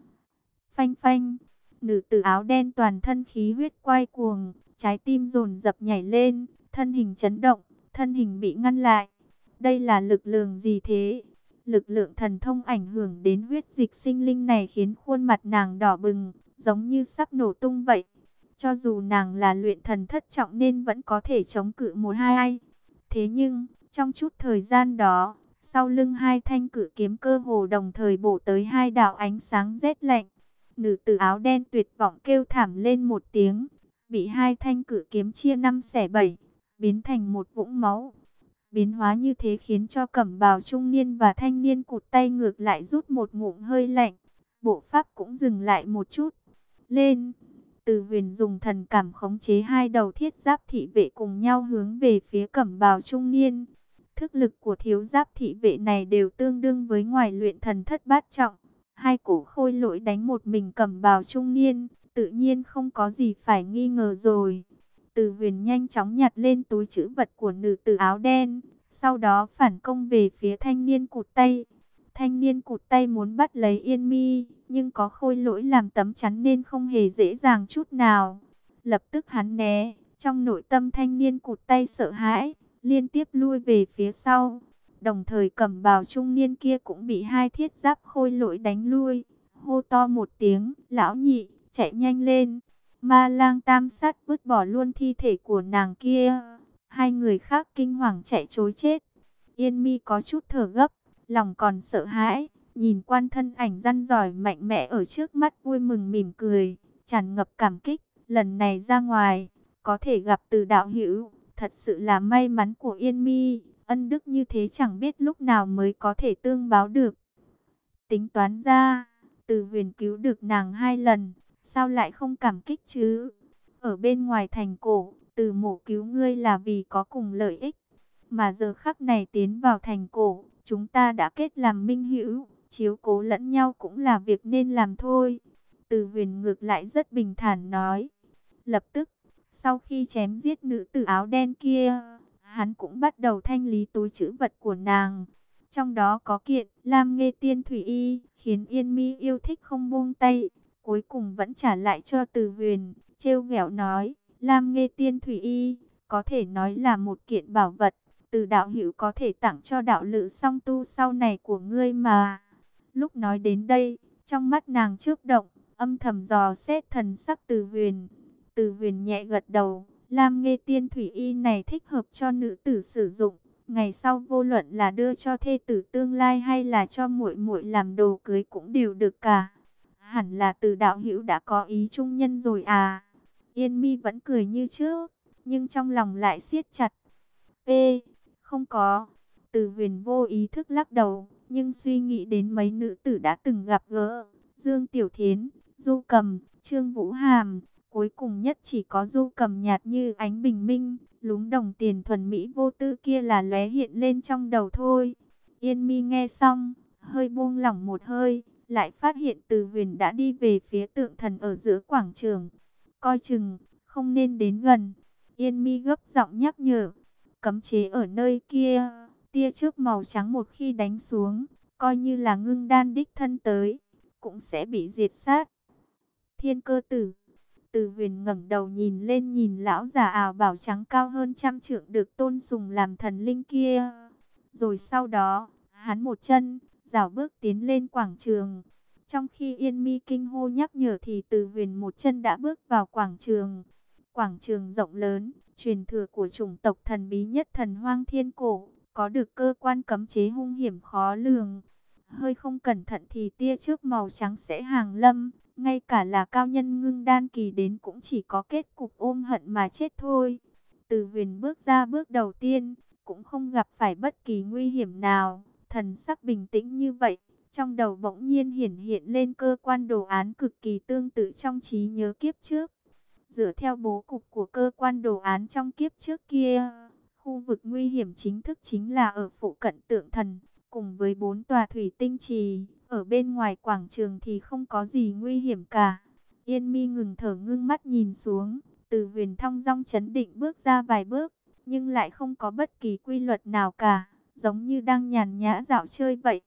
[SPEAKER 1] Phanh phanh, nữ tử áo đen toàn thân khí huyết quay cuồng, trái tim dồn dập nhảy lên, thân hình chấn động, thân hình bị ngăn lại. Đây là lực lượng gì thế? Lực lượng thần thông ảnh hưởng đến huyết dịch sinh linh này khiến khuôn mặt nàng đỏ bừng, giống như sắp nổ tung vậy. Cho dù nàng là luyện thần thất trọng nên vẫn có thể chống cự một hai ai. Thế nhưng, trong chút thời gian đó, sau lưng hai thanh cử kiếm cơ hồ đồng thời bổ tới hai đạo ánh sáng rét lạnh. Nữ tử áo đen tuyệt vọng kêu thảm lên một tiếng, bị hai thanh cử kiếm chia năm xẻ bảy, biến thành một vũng máu. Biến hóa như thế khiến cho cẩm bào trung niên và thanh niên cụt tay ngược lại rút một ngụm hơi lạnh. Bộ pháp cũng dừng lại một chút. Lên! Từ Huyền dùng thần cảm khống chế hai đầu thiết giáp thị vệ cùng nhau hướng về phía cẩm bào trung niên. Thức lực của thiếu giáp thị vệ này đều tương đương với ngoài luyện thần thất bát trọng. Hai cổ khôi lỗi đánh một mình cẩm bào trung niên, tự nhiên không có gì phải nghi ngờ rồi. Từ Huyền nhanh chóng nhặt lên túi trữ vật của nữ tử áo đen, sau đó phản công về phía thanh niên cụt tay. Thanh niên cụt tay muốn bắt lấy Yên Mi, nhưng có khôi lỗi làm tấm chắn nên không hề dễ dàng chút nào. Lập tức hắn né, trong nội tâm thanh niên cụt tay sợ hãi, liên tiếp lui về phía sau. Đồng thời cẩm bào trung niên kia cũng bị hai thiết giáp khôi lỗi đánh lui, hô to một tiếng, lão nhị, chạy nhanh lên. Ma lang tam sát vứt bỏ luôn thi thể của nàng kia. Hai người khác kinh hoàng chạy trối chết. Yên Mi có chút thở gấp, lòng còn sợ hãi, nhìn quan thân ảnh răn giỏi mạnh mẽ ở trước mắt vui mừng mỉm cười, tràn ngập cảm kích. Lần này ra ngoài, có thể gặp Từ đạo hữu, thật sự là may mắn của Yên Mi. Ân đức như thế chẳng biết lúc nào mới có thể tương báo được. Tính toán ra, Từ Huyền cứu được nàng hai lần, sao lại không cảm kích chứ? Ở bên ngoài thành cổ, Từ mộ cứu ngươi là vì có cùng lợi ích. Mà giờ khắc này tiến vào thành cổ, chúng ta đã kết làm minh hữu, chiếu cố lẫn nhau cũng là việc nên làm thôi. Từ Huyền ngược lại rất bình thản nói. Lập tức, sau khi chém giết nữ tử áo đen kia, hắn cũng bắt đầu thanh lý túi trữ vật của nàng. Trong đó có kiện Lam Nghê Tiên Thủy Y, khiến Yên Mi yêu thích không buông tay. Cuối cùng vẫn trả lại cho Từ Huyền, trêu ghẹo nói, Lam Nghê Tiên Thủy Y, có thể nói là một kiện bảo vật. Từ đạo hữu có thể tặng cho đạo lữ song tu sau này của ngươi mà. Lúc nói đến đây, trong mắt nàng chớp động, âm thầm dò xét thần sắc Từ Huyền. Từ Huyền nhẹ gật đầu, Lam Nghê Tiên Thủy Y này thích hợp cho nữ tử sử dụng. Ngày sau vô luận là đưa cho thê tử tương lai hay là cho muội muội làm đồ cưới cũng đều được cả. Hẳn là Từ đạo hữu đã có ý trung nhân rồi à. Yên Mi vẫn cười như trước, nhưng trong lòng lại siết chặt. Ê, không có. Từ Huyền vô ý thức lắc đầu, nhưng suy nghĩ đến mấy nữ tử đã từng gặp gỡ. Dương Tiểu Thiến, Du Cầm, Trương Vũ Hàm. Cuối cùng nhất chỉ có Du Cầm nhạt như ánh bình minh, lúm đồng tiền thuần mỹ vô tư kia là lóe hiện lên trong đầu thôi. Yên Mi nghe xong, hơi buông lỏng một hơi, lại phát hiện Từ Huyền đã đi về phía tượng thần ở giữa quảng trường. Coi chừng, không nên đến gần. Yên Mi gấp giọng nhắc nhở, cấm chế ở nơi kia, tia chớp màu trắng một khi đánh xuống, coi như là ngưng đan đích thân tới, cũng sẽ bị diệt sát. Thiên Cơ Tử. Từ Huyền ngẩng đầu nhìn lên nhìn lão già ảo bảo trắng cao hơn trăm trượng được tôn sùng làm thần linh kia. Rồi sau đó, hắn một chân, dảo bước tiến lên quảng trường. Trong khi Yên Mi kinh hô nhắc nhở thì Từ Huyền một chân đã bước vào quảng trường. Quảng trường rộng lớn, truyền thừa của chủng tộc thần bí nhất thần hoang thiên cổ, có được cơ quan cấm chế hung hiểm khó lường. Hơi không cẩn thận thì tia chớp màu trắng sẽ hàng lâm. Ngay cả là cao nhân ngưng đan kỳ đến cũng chỉ có kết cục ôm hận mà chết thôi. Từ Huyền bước ra bước đầu tiên, cũng không gặp phải bất kỳ nguy hiểm nào. Thần sắc bình tĩnh như vậy, trong đầu bỗng nhiên hiển hiện lên cơ quan đồ án cực kỳ tương tự trong trí nhớ kiếp trước. Dựa theo bố cục của cơ quan đồ án trong kiếp trước kia, khu vực nguy hiểm chính thức chính là ở phụ cận tượng thần, cùng với bốn tòa thủy tinh trì. Ở bên ngoài quảng trường thì không có gì nguy hiểm cả. Yên Mi ngừng thở ngưng mắt nhìn xuống. Từ Huyền thong dong chấn định bước ra vài bước, nhưng lại không có bất kỳ quy luật nào cả, giống như đang nhàn nhã dạo chơi vậy.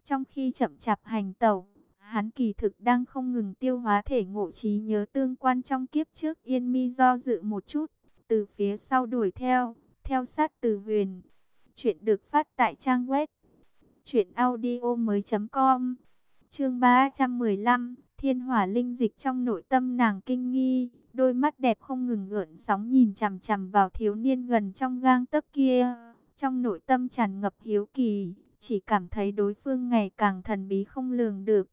[SPEAKER 1] Trong khi chậm chạp hành tẩu, hắn kỳ thực đang không ngừng tiêu hóa thể ngộ trí nhớ tương quan trong kiếp trước. Yên Mi do dự một chút, từ phía sau đuổi theo, theo sát Từ Huyền. Chuyện được phát tại trang web truyện audio mới.com. Chương ba trăm mười lăm, Thiên Hỏa Linh Dịch. Trong nội tâm nàng kinh nghi, đôi mắt đẹp không ngừng gợn sóng nhìn chằm chằm vào thiếu niên gần trong gang tấc kia. Trong nội tâm tràn ngập hiếu kỳ, chỉ cảm thấy đối phương ngày càng thần bí không lường được.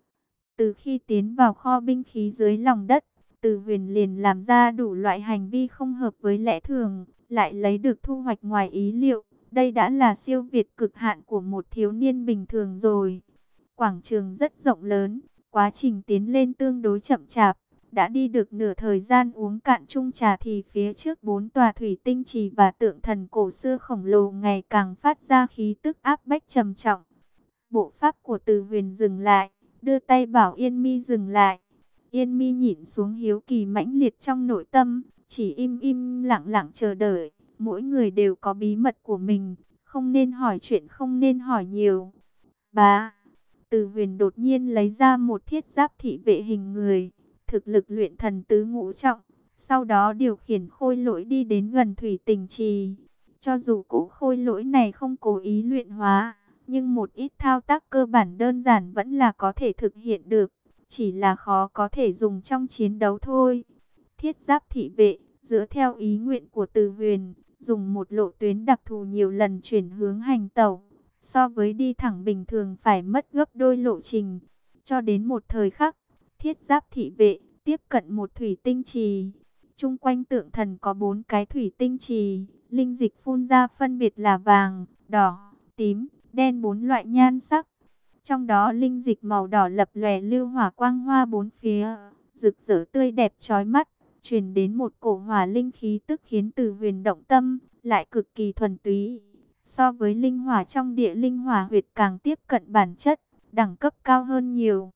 [SPEAKER 1] Từ khi tiến vào kho binh khí dưới lòng đất, Từ Huyền liền làm ra đủ loại hành vi không hợp với lẽ thường, lại lấy được thu hoạch ngoài ý liệu. Đây đã là siêu việt cực hạn của một thiếu niên bình thường rồi. Quảng trường rất rộng lớn, quá trình tiến lên tương đối chậm chạp. Đã đi được nửa thời gian uống cạn chung trà thì phía trước bốn tòa thủy tinh trì và tượng thần cổ xưa khổng lồ ngày càng phát ra khí tức áp bách trầm trọng. Bộ pháp của Từ Huyền dừng lại, đưa tay bảo Yên Mi dừng lại. Yên Mi nhìn xuống hiếu kỳ mãnh liệt trong nội tâm, chỉ im im lặng lặng chờ đợi. Mỗi người đều có bí mật của mình, không nên hỏi chuyện, không nên hỏi nhiều. Bá, Từ Huyền đột nhiên lấy ra một thiết giáp thị vệ hình người, thực lực luyện thần tứ ngũ trọng, sau đó điều khiển khôi lỗi đi đến gần thủy tinh trì. Cho dù cỗ khôi lỗi này không cố ý luyện hóa, nhưng một ít thao tác cơ bản đơn giản vẫn là có thể thực hiện được, chỉ là khó có thể dùng trong chiến đấu thôi. Thiết giáp thị vệ, dựa theo ý nguyện của Từ Huyền, dùng một lộ tuyến đặc thù nhiều lần chuyển hướng hành tẩu, so với đi thẳng bình thường phải mất gấp đôi lộ trình. Cho đến một thời khắc, thiết giáp thị vệ tiếp cận một thủy tinh trì. Chung quanh tượng thần có bốn cái thủy tinh trì, linh dịch phun ra phân biệt là vàng, đỏ, tím, đen, bốn loại nhan sắc. Trong đó linh dịch màu đỏ lập lòe lưu hỏa quang hoa bốn phía, rực rỡ tươi đẹp chói mắt, truyền đến một cổ hỏa linh khí tức khiến Từ Huyền động tâm, lại cực kỳ thuần túy. So với linh hỏa trong địa linh hỏa huyệt càng tiếp cận bản chất, đẳng cấp cao hơn nhiều.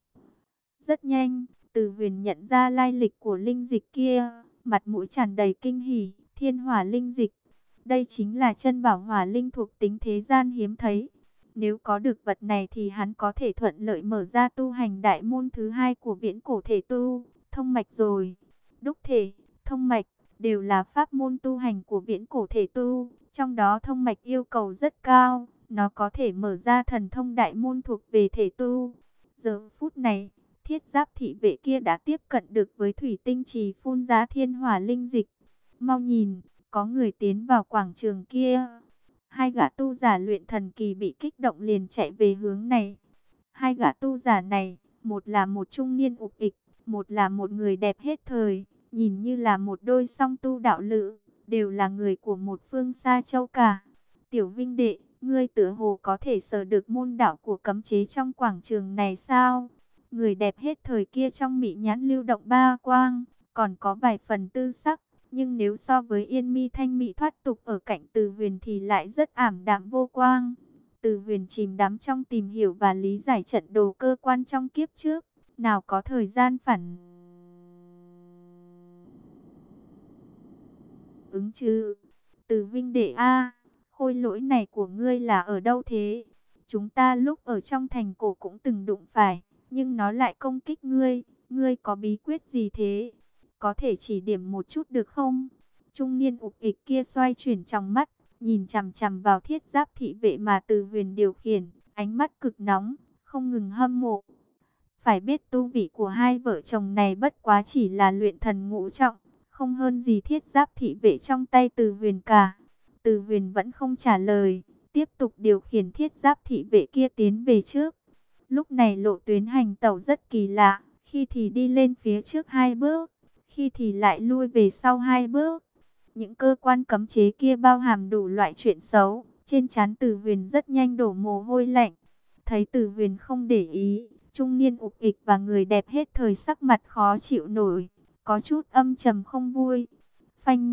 [SPEAKER 1] Rất nhanh, Từ Huyền nhận ra lai lịch của linh dịch kia, mặt mũi tràn đầy kinh hỉ. Thiên Hỏa Linh Dịch, đây chính là chân bảo hỏa linh thuộc tính thế gian hiếm thấy. Nếu có được vật này thì hắn có thể thuận lợi mở ra tu hành đại môn thứ hai của viễn cổ thể tu, thông mạch rồi. Đúc thể, thông mạch đều là pháp môn tu hành của viễn cổ thể tu, trong đó thông mạch yêu cầu rất cao, nó có thể mở ra thần thông đại môn thuộc về thể tu. Giờ phút này, thiết giáp thị vệ kia đã tiếp cận được với thủy tinh trì phun ra thiên hỏa linh dịch. Mau nhìn, có người tiến vào quảng trường kia. Hai gã tu giả luyện thần kỳ bị kích động liền chạy về hướng này. Hai gã tu giả này, một là một trung niên ục ịch, một là một người đẹp hết thời, nhìn như là một đôi song tu đạo lữ, đều là người của một phương xa châu cả. Tiểu vinh đệ, ngươi tựa hồ có thể sờ được môn đạo của cấm chế trong quảng trường này sao? Người đẹp hết thời kia trong mị nhãn lưu động ba quang, còn có vài phần tư sắc. Nhưng nếu so với Yên Mi thanh mỹ thoát tục ở cạnh Từ Huyền thì lại rất ảm đạm vô quang. Từ Huyền chìm đắm trong tìm hiểu và lý giải trận đồ cơ quan trong kiếp trước, nào có thời gian phản ứng chứ. Từ huynh đệ a, khôi lỗi này của ngươi là ở đâu thế? Chúng ta lúc ở trong thành cổ cũng từng đụng phải, nhưng nó lại công kích ngươi. Ngươi có bí quyết gì thế? Có thể chỉ điểm một chút được không? Trung niên ục ịch kia xoay chuyển trong mắt, nhìn chằm chằm vào thiết giáp thị vệ mà Từ Huyền điều khiển, ánh mắt cực nóng, không ngừng hâm mộ. Phải biết tu vị của hai vợ chồng này bất quá chỉ là luyện thần ngũ trọng, không hơn gì thiết giáp thị vệ trong tay Từ Huyền cả. Từ Huyền vẫn không trả lời, tiếp tục điều khiển thiết giáp thị vệ kia tiến về trước. Lúc này lộ tuyến hành tẩu rất kỳ lạ, khi thì đi lên phía trước hai bước, khi thì lại lui về sau hai bước. Những cơ quan cấm chế kia bao hàm đủ loại chuyện xấu, trên trán Từ Huyền rất nhanh đổ mồ hôi lạnh. Thấy Từ Huyền không để ý, trung niên ục ịch và người đẹp hết thời sắc mặt khó chịu nổi, có chút âm trầm không vui. Phanh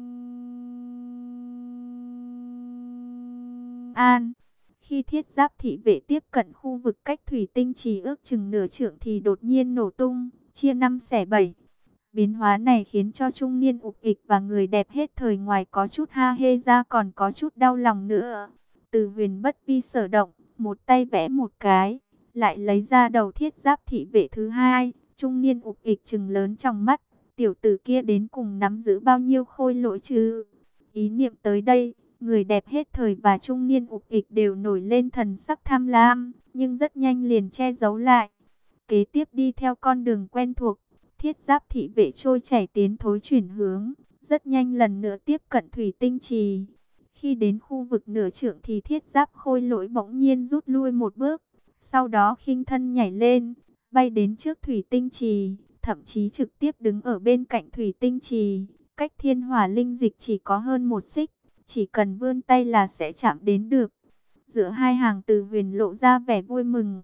[SPEAKER 1] an. Khi thiết giáp thị vệ tiếp cận khu vực cách thủy tinh trì ước chừng nửa trượng thì đột nhiên nổ tung, chia năm xẻ bảy. Biến hóa này khiến cho trung niên ục ịch và người đẹp hết thời ngoài có chút ha hê ra còn có chút đau lòng nữa. Từ Huyền bất vi sở động, một tay vẽ một cái, lại lấy ra đầu thiết giáp thị vệ thứ hai, trung niên ục ịch trừng lớn trong mắt, tiểu tử kia đến cùng nắm giữ bao nhiêu khôi lỗi chứ? Ý niệm tới đây, người đẹp hết thời và trung niên ục ịch đều nổi lên thần sắc tham lam, nhưng rất nhanh liền che giấu lại. Kế tiếp đi theo con đường quen thuộc, thiết giáp thị vệ trôi chảy tiến thối chuyển hướng, rất nhanh lần nữa tiếp cận thủy tinh trì. Khi đến khu vực nửa trượng thì thiết giáp khôi lỗi bỗng nhiên rút lui một bước, sau đó khinh thân nhảy lên, bay đến trước thủy tinh trì, thậm chí trực tiếp đứng ở bên cạnh thủy tinh trì, cách thiên hỏa linh dịch chỉ có hơn một xích, chỉ cần vươn tay là sẽ chạm đến được. Giữa hai hàng Từ Huyền lộ ra vẻ vui mừng.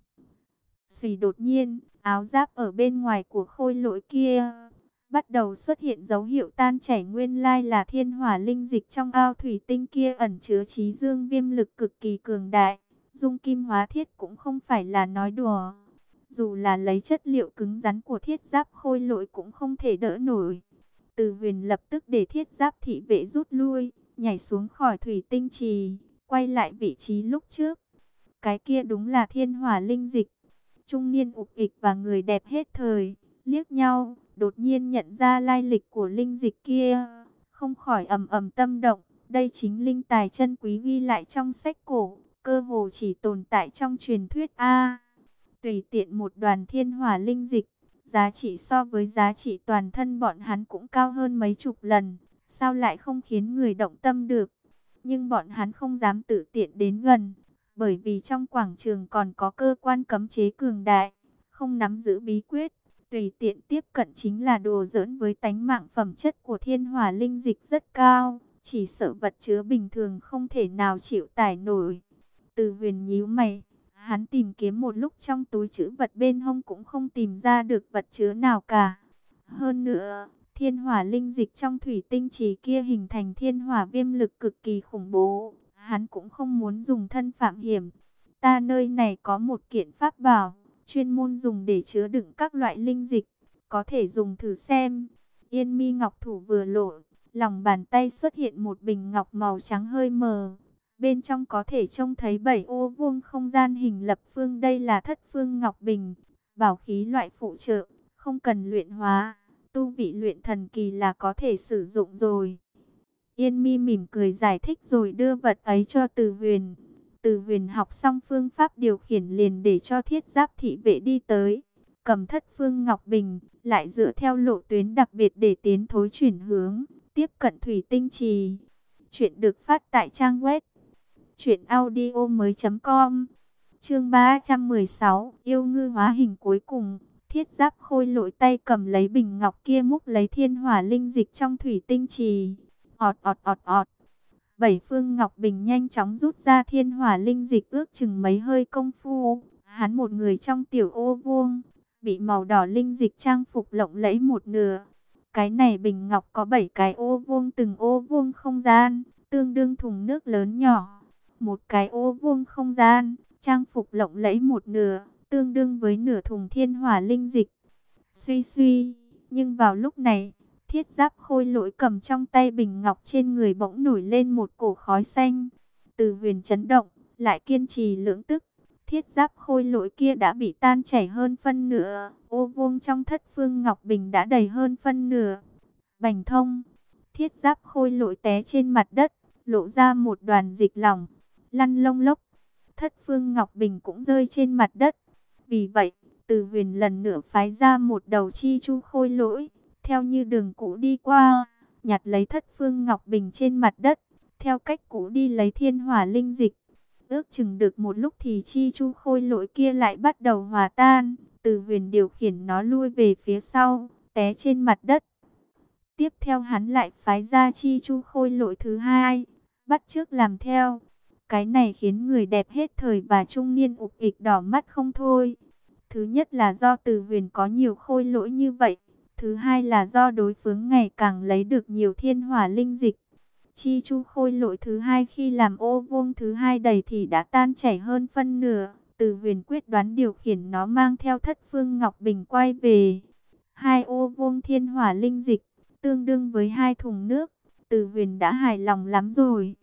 [SPEAKER 1] Xùy, đột nhiên, áo giáp ở bên ngoài của khôi lỗi kia bắt đầu xuất hiện dấu hiệu tan chảy, nguyên lai là thiên hỏa linh dịch trong ao thủy tinh kia ẩn chứa chí dương viêm lực cực kỳ cường đại. Dung kim hóa thiết cũng không phải là nói đùa. Dù là lấy chất liệu cứng rắn của thiết giáp khôi lỗi cũng không thể đỡ nổi. Từ Huyền lập tức để thiết giáp thị vệ rút lui, nhảy xuống khỏi thủy tinh trì, quay lại vị trí lúc trước. Cái kia đúng là thiên hỏa linh dịch. Trung niên ục ịch và người đẹp hết thời liếc nhau, đột nhiên nhận ra lai lịch của linh dịch kia, không khỏi ầm ầm tâm động. Đây chính linh tài chân quý ghi lại trong sách cổ, cơ hồ chỉ tồn tại trong truyền thuyết a. Tùy tiện một đoàn thiên hỏa linh dịch, giá trị so với giá trị toàn thân bọn hắn cũng cao hơn mấy chục lần, sao lại không khiến người động tâm được? Nhưng bọn hắn không dám tự tiện đến gần, bởi vì trong quảng trường còn có cơ quan cấm chế cường đại, không nắm giữ bí quyết, tùy tiện tiếp cận chính là đùa giỡn với tánh mạng. Phẩm chất của thiên hỏa linh dịch rất cao, chỉ sợ vật chứa bình thường không thể nào chịu tải nổi. Từ Huyền nhíu mày, hắn tìm kiếm một lúc trong túi trữ vật bên hông cũng không tìm ra được vật chứa nào cả. Hơn nữa, thiên hỏa linh dịch trong thủy tinh trì kia hình thành thiên hỏa viêm lực cực kỳ khủng bố, hắn cũng không muốn dùng thân phạm hiểm. Ta nơi này có một kiện pháp bảo, chuyên môn dùng để chứa đựng các loại linh dịch, có thể dùng thử xem. Yên mi ngọc thủ vừa lộ, lòng bàn tay xuất hiện một bình ngọc màu trắng hơi mờ. Bên trong có thể trông thấy bảy ô vuông không gian hình lập phương, đây là thất phương ngọc bình, bảo khí loại phụ trợ, không cần luyện hóa, tu vị luyện thần kỳ là có thể sử dụng rồi. Yên mi mỉm cười giải thích rồi đưa vật ấy cho Từ Huyền. Từ Huyền học xong phương pháp điều khiển liền để cho thiết giáp thị vệ đi tới, cầm thất phương ngọc bình, lại dựa theo lộ tuyến đặc biệt để tiến thối chuyển hướng, tiếp cận thủy tinh trì. Chuyện được phát tại trang web truyện audio mới chấm com. Chương ba trăm mười sáu, yêu ngư hóa hình. Cuối cùng, thiết giáp khôi lỗi tay cầm lấy bình ngọc kia múc lấy thiên hỏa linh dịch trong thủy tinh trì. Ọt ọt ọt ọt. Bảy phương ngọc bình nhanh chóng rút ra thiên hỏa linh dịch, ước chừng mấy hơi công phu, hắn một người trong tiểu ô vuông, bị màu đỏ linh dịch trang phục lộng lẫy một nửa. Cái này bình ngọc có bảy cái ô vuông, từng ô vuông không gian, tương đương thùng nước lớn nhỏ. Một cái ô vuông không gian, trang phục lộng lẫy một nửa, tương đương với nửa thùng thiên hỏa linh dịch. Suy suy, nhưng vào lúc này, thiết giáp khôi lỗi cầm trong tay bình ngọc trên người bỗng nổi lên một cổ khói xanh. Từ Huyền chấn động, lại kiên trì lưỡng tức. Thiết giáp khôi lỗi kia đã bị tan chảy hơn phân nửa, ô vuông trong thất phương ngọc bình đã đầy hơn phân nửa. Bành thông, thiết giáp khôi lỗi té trên mặt đất, lộ ra một đoàn dịch lỏng, lăn lông lốc. Thất phương ngọc bình cũng rơi trên mặt đất. Vì vậy, Từ Huyền lần nữa phái ra một đầu chi chu khôi lỗi, theo như đường cũ đi qua, nhặt lấy thất phương ngọc bình trên mặt đất, theo cách cũ đi lấy thiên hỏa linh dịch. Ước chừng được một lúc thì chi chu khôi lỗi kia lại bắt đầu hòa tan. Từ Huyền điều khiển nó lui về phía sau, té trên mặt đất. Tiếp theo hắn lại phái ra chi chu khôi lỗi thứ hai, bắt chước làm theo. Cái này khiến người đẹp hết thời và trung niên ục ịch đỏ mắt không thôi. Thứ nhất là do Từ Huyền có nhiều khôi lỗi như vậy. Thứ hai là do đối phương ngày càng lấy được nhiều thiên hỏa linh dịch. Chi chu khôi lỗi thứ hai khi làm ô vuông thứ hai đầy thì đã tan chảy hơn phân nửa. Từ Huyền quyết đoán điều khiển nó mang theo thất phương ngọc bình quay về. Hai ô vuông thiên hỏa linh dịch, tương đương với hai thùng nước. Từ Huyền đã hài lòng lắm rồi.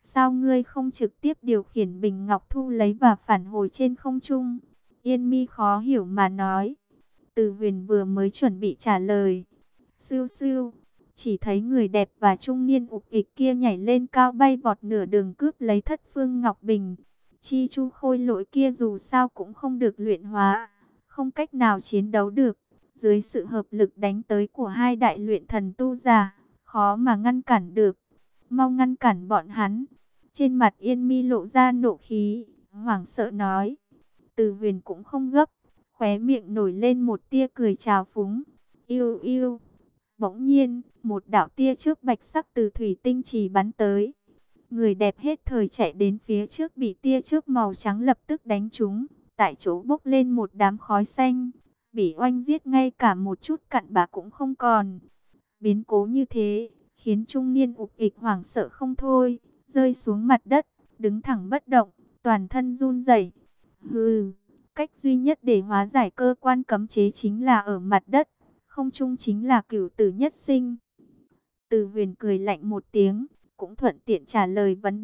[SPEAKER 1] sao ngươi không trực tiếp điều khiển bình ngọc thu lấy và phản hồi trên không trung? Yên Mi khó hiểu mà nói. Từ Huyền vừa mới chuẩn bị trả lời. Siêu siêu, chỉ thấy người đẹp và trung niên ục ịch kia nhảy lên cao bay vọt nửa đường cướp lấy thất phương ngọc bình. Chi chu khôi lỗi kia dù sao cũng không được luyện hóa, không cách nào chiến đấu được. Dưới sự hợp lực đánh tới của hai đại luyện thần tu giả, khó mà ngăn cản được. Mau ngăn cản bọn hắn. Trên mặt Yên Mi lộ ra nộ khí, hoảng sợ nói. Từ Huyền cũng không gấp, khóe miệng nổi lên một tia cười trào phúng. Yêu yêu. Bỗng nhiên, một đạo tia chớp bạch sắc từ thủy tinh trì bắn tới. Người đẹp hết thời chạy đến phía trước bị tia chớp màu trắng lập tức đánh trúng. Tại chỗ bốc lên một đám khói xanh, bị oanh giết ngay cả một chút cặn bã cũng không còn. Biến cố như thế, khiến trung niên ục ịch hoảng sợ không thôi, rơi xuống mặt đất, đứng thẳng bất động, toàn thân run rẩy. Hừ, cách duy nhất để hóa giải cơ quan cấm chế chính là ở mặt đất, không trung chính là cửu tử nhất sinh. Từ Huyền cười lạnh một tiếng, cũng thuận tiện trả lời vấn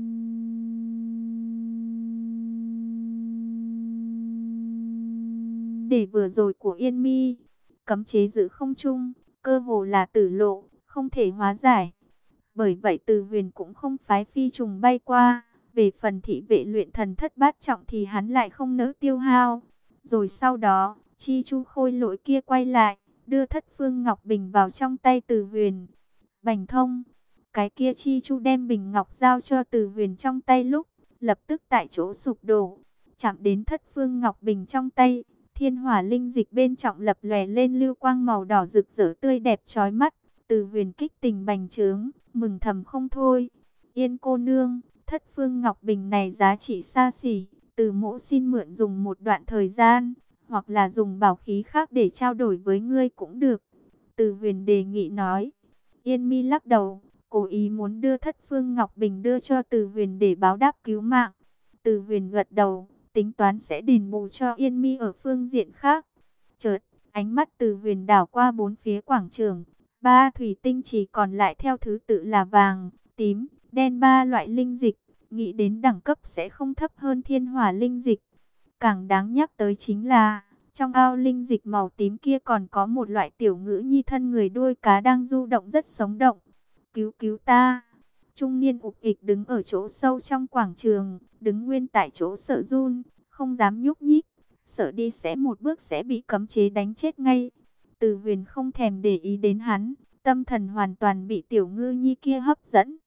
[SPEAKER 1] đề vừa rồi của Yên Mi. Cấm chế giữ không trung, cơ hồ là tử lộ, không thể hóa giải. Bởi vậy Từ Huyền cũng không phái phi trùng bay qua. Về phần thị vệ luyện thần thất bát trọng thì hắn lại không nỡ tiêu hao. Rồi sau đó, chi chu khôi lỗi kia quay lại, đưa thất phương ngọc bình vào trong tay Từ Huyền. Bành thông, cái kia chi chu đem bình ngọc giao cho Từ Huyền trong tay lúc, lập tức tại chỗ sụp đổ. Chạm đến thất phương ngọc bình trong tay, thiên hỏa linh dịch bên trong lập lòe lên lưu quang màu đỏ rực rỡ tươi đẹp chói mắt. Từ Huyền kích tình bành trướng, mừng thầm không thôi. Yên cô nương, thất phương ngọc bình này giá trị xa xỉ, Từ mỗ xin mượn dùng một đoạn thời gian, hoặc là dùng bảo khí khác để trao đổi với ngươi cũng được. Từ Huyền đề nghị nói. Yên Mi lắc đầu, cố ý muốn đưa thất phương ngọc bình đưa cho Từ Huyền để báo đáp cứu mạng. Từ Huyền gật đầu, tính toán sẽ đền bù cho Yên Mi ở phương diện khác. Chợt, ánh mắt Từ Huyền đảo qua bốn phía quảng trường. Ba thủy tinh chỉ còn lại theo thứ tự là vàng, tím, đen, ba loại linh dịch. Nghĩ đến đẳng cấp sẽ không thấp hơn thiên hỏa linh dịch. Càng đáng nhắc tới chính là, trong ao linh dịch màu tím kia còn có một loại tiểu ngữ nhi thân người đuôi cá đang du động rất sống động. Cứu cứu ta! Trung niên ục ịch đứng ở chỗ sâu trong quảng trường, đứng nguyên tại chỗ sợ run, không dám nhúc nhích, sợ đi sẽ một bước sẽ bị cấm chế đánh chết ngay. Từ Huyền không thèm để ý đến hắn, tâm thần hoàn toàn bị tiểu ngư nhi kia hấp dẫn.